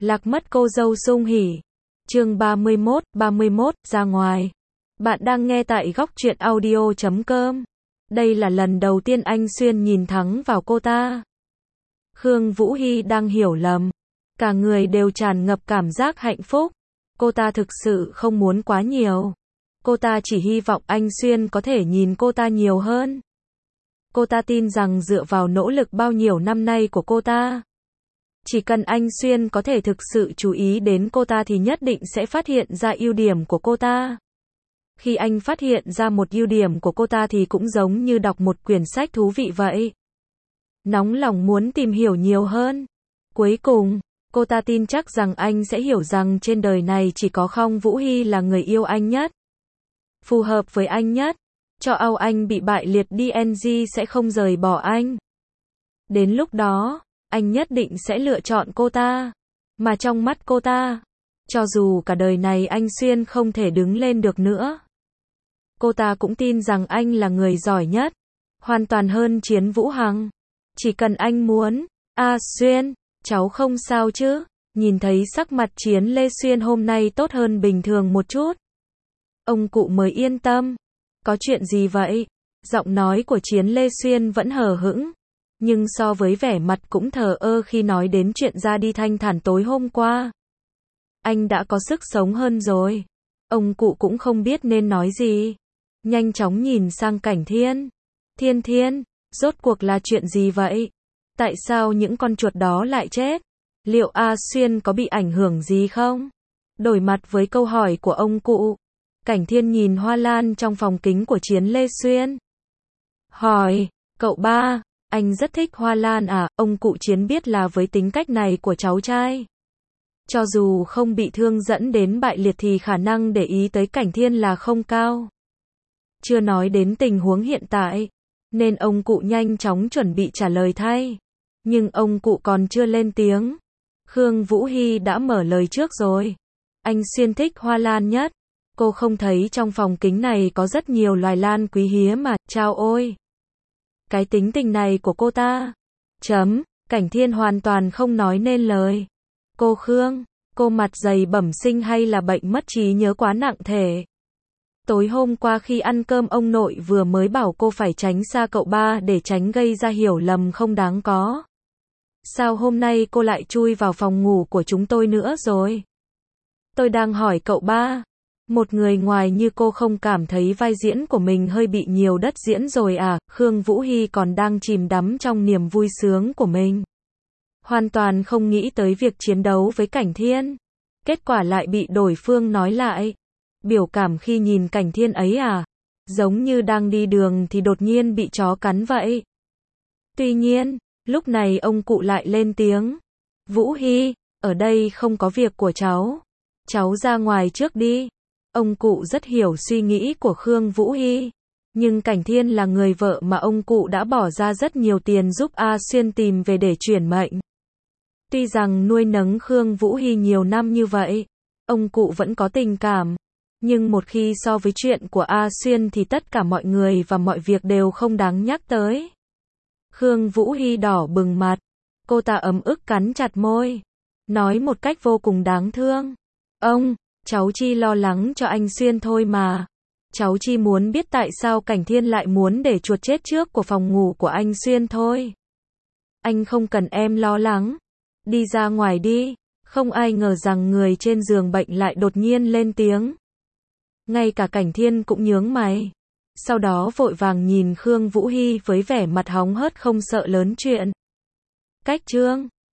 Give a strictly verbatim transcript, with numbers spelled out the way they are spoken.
Lạc mất cô dâu sung hỉ. Chương ba mươi mốt, ba mươi mốt, ra ngoài. Bạn đang nghe tại góc truyện audio chấm com. Đây là lần đầu tiên anh Xuyên nhìn thẳng vào cô ta. Khương Vũ Hy đang hiểu lầm. Cả người đều tràn ngập cảm giác hạnh phúc. Cô ta thực sự không muốn quá nhiều. Cô ta chỉ hy vọng anh Xuyên có thể nhìn cô ta nhiều hơn. Cô ta tin rằng dựa vào nỗ lực bao nhiêu năm nay của cô ta, chỉ cần anh Xuyên có thể thực sự chú ý đến cô ta thì nhất định sẽ phát hiện ra ưu điểm của cô ta. Khi anh phát hiện ra một ưu điểm của cô ta thì cũng giống như đọc một quyển sách thú vị vậy. Nóng lòng muốn tìm hiểu nhiều hơn. Cuối cùng, cô ta tin chắc rằng anh sẽ hiểu rằng trên đời này chỉ có Khương Vũ Hy là người yêu anh nhất, phù hợp với anh nhất. Cho âu anh bị bại liệt đi en giê sẽ không rời bỏ anh. Đến lúc đó, anh nhất định sẽ lựa chọn cô ta. Mà trong mắt cô ta, cho dù cả đời này anh Xuyên không thể đứng lên được nữa, cô ta cũng tin rằng anh là người giỏi nhất, hoàn toàn hơn Chiến Vũ Hằng. Chỉ cần anh muốn. A Xuyên, cháu không sao chứ? Nhìn thấy sắc mặt Chiến Lê Xuyên hôm nay tốt hơn bình thường một chút, ông cụ mới yên tâm. Có chuyện gì vậy? Giọng nói của Chiến Lê Xuyên vẫn hờ hững, nhưng so với vẻ mặt cũng thờ ơ khi nói đến chuyện ra đi thanh thản tối hôm qua, anh đã có sức sống hơn rồi. Ông cụ cũng không biết nên nói gì, nhanh chóng nhìn sang Cảnh Thiên. Thiên Thiên, rốt cuộc là chuyện gì vậy? Tại sao những con chuột đó lại chết? Liệu A Xuyên có bị ảnh hưởng gì không? Đổi mặt với câu hỏi của ông cụ, Cảnh Thiên nhìn hoa lan trong phòng kính của Chiến Lê Xuyên, hỏi, cậu ba, anh rất thích hoa lan à? Ông cụ Chiến biết là với tính cách này của cháu trai, cho dù không bị thương dẫn đến bại liệt thì khả năng để ý tới Cảnh Thiên là không cao. Chưa nói đến tình huống hiện tại, nên ông cụ nhanh chóng chuẩn bị trả lời thay. Nhưng ông cụ còn chưa lên tiếng, Khương Vũ Hy đã mở lời trước rồi. Anh Xuyên thích hoa lan nhất. Cô không thấy trong phòng kính này có rất nhiều loài lan quý hiếm mà, chao ôi. Cái tính tình này của cô ta. Chấm, Cảnh Thiên hoàn toàn không nói nên lời. Cô Khương, cô mặt dày bẩm sinh hay là bệnh mất trí nhớ quá nặng thể? Tối hôm qua khi ăn cơm ông nội vừa mới bảo cô phải tránh xa cậu ba để tránh gây ra hiểu lầm không đáng có. Sao hôm nay cô lại chui vào phòng ngủ của chúng tôi nữa rồi? Tôi đang hỏi cậu ba. Một người ngoài như cô không cảm thấy vai diễn của mình hơi bị nhiều đất diễn rồi à? Khương Vũ Hy còn đang chìm đắm trong niềm vui sướng của mình, hoàn toàn không nghĩ tới việc chiến đấu với Cảnh Thiên. Kết quả lại bị đối phương nói lại. Biểu cảm khi nhìn Cảnh Thiên ấy à? Giống như đang đi đường thì đột nhiên bị chó cắn vậy. Tuy nhiên, lúc này ông cụ lại lên tiếng. Vũ Hy, ở đây không có việc của cháu. Cháu ra ngoài trước đi. Ông cụ rất hiểu suy nghĩ của Khương Vũ Hy. Nhưng Cảnh Thiên là người vợ mà ông cụ đã bỏ ra rất nhiều tiền giúp A Xuyên tìm về để chuyển mệnh. Tuy rằng nuôi nấng Khương Vũ Hy nhiều năm như vậy, ông cụ vẫn có tình cảm. Nhưng một khi so với chuyện của A Xuyên thì tất cả mọi người và mọi việc đều không đáng nhắc tới. Khương Vũ Hy đỏ bừng mặt. Cô ta ấm ức cắn chặt môi, nói một cách vô cùng đáng thương. Ông, cháu chỉ lo lắng cho anh Xuyên thôi mà. Cháu chỉ muốn biết tại sao Cảnh Thiên lại muốn để chuột chết trước của phòng ngủ của anh Xuyên thôi. Anh không cần em lo lắng. Đi ra ngoài đi. Không ai ngờ rằng người trên giường bệnh lại đột nhiên lên tiếng. Ngay cả Cảnh Thiên cũng nhướng mày. Sau đó vội vàng nhìn Khương Vũ Hy với vẻ mặt hóng hớt không sợ lớn chuyện. Cách chương